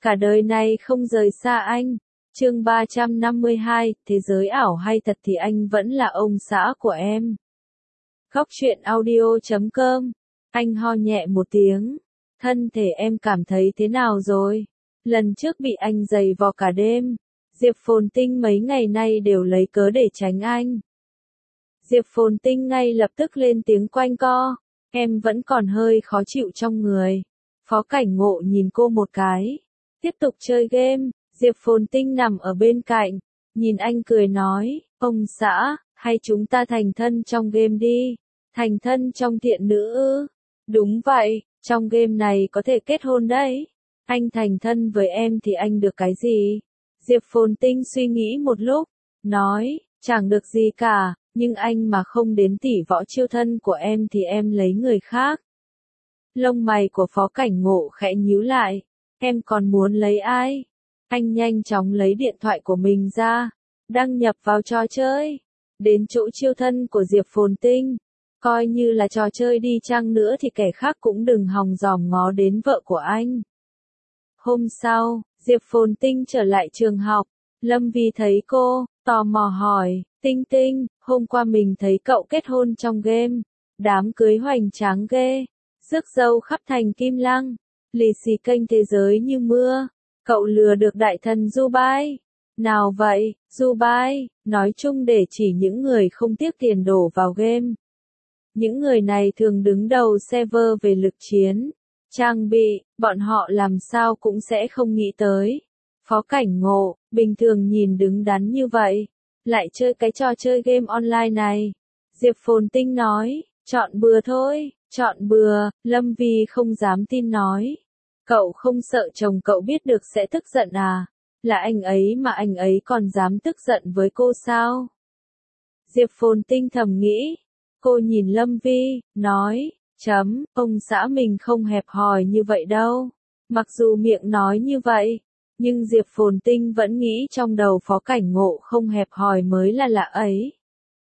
cả đời này không rời xa anh. Chương 352, thế giới ảo hay thật thì anh vẫn là ông xã của em. Góc truyện audio.com. Anh ho nhẹ một tiếng. Thân thể em cảm thấy thế nào rồi? Lần trước bị anh giày vò cả đêm. Diệp Phồn Tinh mấy ngày nay đều lấy cớ để tránh anh. Diệp Phồn Tinh ngay lập tức lên tiếng quanh co. Em vẫn còn hơi khó chịu trong người. Phó Cảnh Ngộ nhìn cô một cái. Tiếp tục chơi game. Diệp Phồn Tinh nằm ở bên cạnh. Nhìn anh cười nói. Ông xã, hay chúng ta thành thân trong game đi. Thành thân trong thiện nữ ư? Đúng vậy, trong game này có thể kết hôn đấy. Anh thành thân với em thì anh được cái gì? Diệp Phồn Tinh suy nghĩ một lúc. Nói, chẳng được gì cả. Nhưng anh mà không đến tỷ võ chiêu thân của em thì em lấy người khác. Lông mày của Phó Cảnh Ngộ khẽ nhíu lại. Em còn muốn lấy ai? Anh nhanh chóng lấy điện thoại của mình ra. Đăng nhập vào trò chơi. Đến chỗ chiêu thân của Diệp Phồn Tinh. Coi như là trò chơi đi chăng nữa thì kẻ khác cũng đừng hòng dòm ngó đến vợ của anh. Hôm sau, Diệp Phồn Tinh trở lại trường học. Lâm Vi thấy cô, tò mò hỏi. Tinh Tinh, hôm qua mình thấy cậu kết hôn trong game. Đám cưới hoành tráng ghê. Rước dâu khắp thành Kim Lăng. Lì xì kênh thế giới như mưa. Cậu lừa được đại thần Dubai. Nào vậy, Dubai, nói chung để chỉ những người không tiếc tiền đổ vào game. Những người này thường đứng đầu server về lực chiến. Trang bị, bọn họ làm sao cũng sẽ không nghĩ tới. Phó Cảnh Ngộ, bình thường nhìn đứng đắn như vậy. Lại chơi cái trò chơi game online này. Diệp Phồn Tinh nói, chọn bừa thôi, chọn bừa. Lâm Vi không dám tin nói. Cậu không sợ chồng cậu biết được sẽ tức giận à? Là anh ấy mà anh ấy còn dám tức giận với cô sao? Diệp Phồn Tinh thầm nghĩ. Cô nhìn Lâm Vi, nói, ông xã mình không hẹp hòi như vậy đâu. Mặc dù miệng nói như vậy, nhưng Diệp Phồn Tinh vẫn nghĩ trong đầu Phó Cảnh Ngộ không hẹp hòi mới là lạ ấy.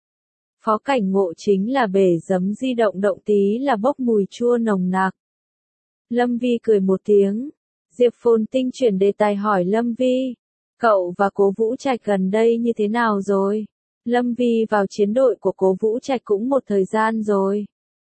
Phó Cảnh Ngộ chính là bể giấm di động động tí là bốc mùi chua nồng nặc. Lâm Vi cười một tiếng. Diệp Phồn Tinh chuyển đề tài hỏi Lâm Vi. Cậu và Cố Vũ Trạch gần đây như thế nào rồi? Lâm Vi vào chiến đội của Cố Vũ Trạch cũng một thời gian rồi.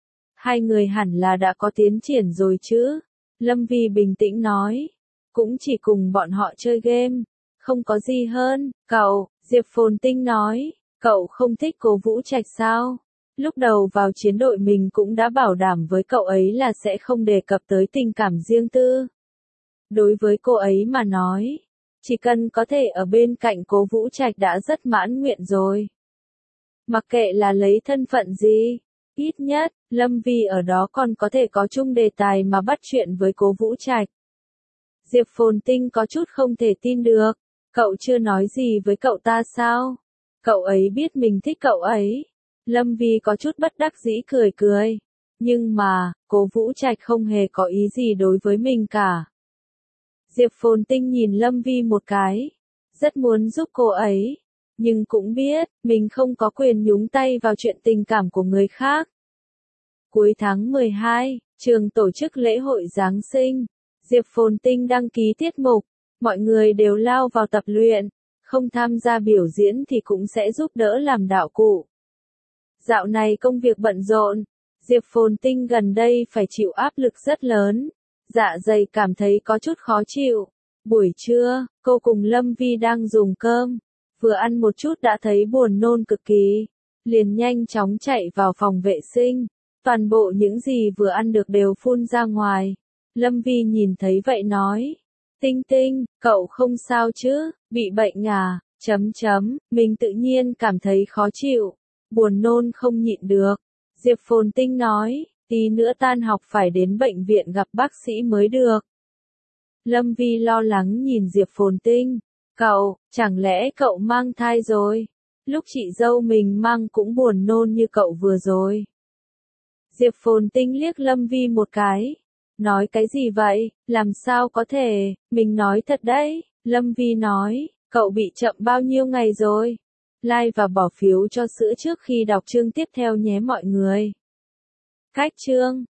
Hai người hẳn là đã có tiến triển rồi chứ? Lâm Vi bình tĩnh nói. Cũng chỉ cùng bọn họ chơi game. Không có gì hơn. Cậu, Diệp Phồn Tinh nói. Cậu không thích Cố Vũ Trạch sao? Lúc đầu vào chiến đội mình cũng đã bảo đảm với cậu ấy là sẽ không đề cập tới tình cảm riêng tư. Đối với cô ấy mà nói, chỉ cần có thể ở bên cạnh Cố Vũ Trạch đã rất mãn nguyện rồi. Mặc kệ là lấy thân phận gì, ít nhất, Lâm Vi ở đó còn có thể có chung đề tài mà bắt chuyện với Cố Vũ Trạch. Diệp Phồn Tinh có chút không thể tin được. Cậu chưa nói gì với cậu ta sao? Cậu ấy biết mình thích cậu ấy. Lâm Vi có chút bất đắc dĩ cười cười. Nhưng mà, Cố Vũ Trạch không hề có ý gì đối với mình cả. Diệp Phồn Tinh nhìn Lâm Vi một cái. Rất muốn giúp cô ấy. Nhưng cũng biết, mình không có quyền nhúng tay vào chuyện tình cảm của người khác. Cuối tháng 12, trường tổ chức lễ hội Giáng sinh. Diệp Phồn Tinh đăng ký tiết mục. Mọi người đều lao vào tập luyện. Không tham gia biểu diễn thì cũng sẽ giúp đỡ làm đạo cụ. Dạo này công việc bận rộn. Diệp Phồn Tinh gần đây phải chịu áp lực rất lớn. Dạ dày cảm thấy có chút khó chịu. Buổi trưa, cô cùng Lâm Vi đang dùng cơm. Vừa ăn một chút đã thấy buồn nôn cực kỳ. Liền nhanh chóng chạy vào phòng vệ sinh. Toàn bộ những gì vừa ăn được đều phun ra ngoài. Lâm Vi nhìn thấy vậy nói. Tinh Tinh, cậu không sao chứ, bị bệnh à, mình tự nhiên cảm thấy khó chịu. Buồn nôn không nhịn được. Diệp Phồn Tinh nói, tí nữa tan học phải đến bệnh viện gặp bác sĩ mới được. Lâm Vi lo lắng nhìn Diệp Phồn Tinh. Cậu, chẳng lẽ cậu mang thai rồi? Lúc chị dâu mình mang cũng buồn nôn như cậu vừa rồi. Diệp Phồn Tinh liếc Lâm Vi một cái. Nói cái gì vậy, làm sao có thể, mình nói thật đấy. Lâm Vi nói, cậu bị chậm bao nhiêu ngày rồi? Like và bỏ phiếu cho sữa trước khi đọc chương tiếp theo nhé mọi người. Cách chương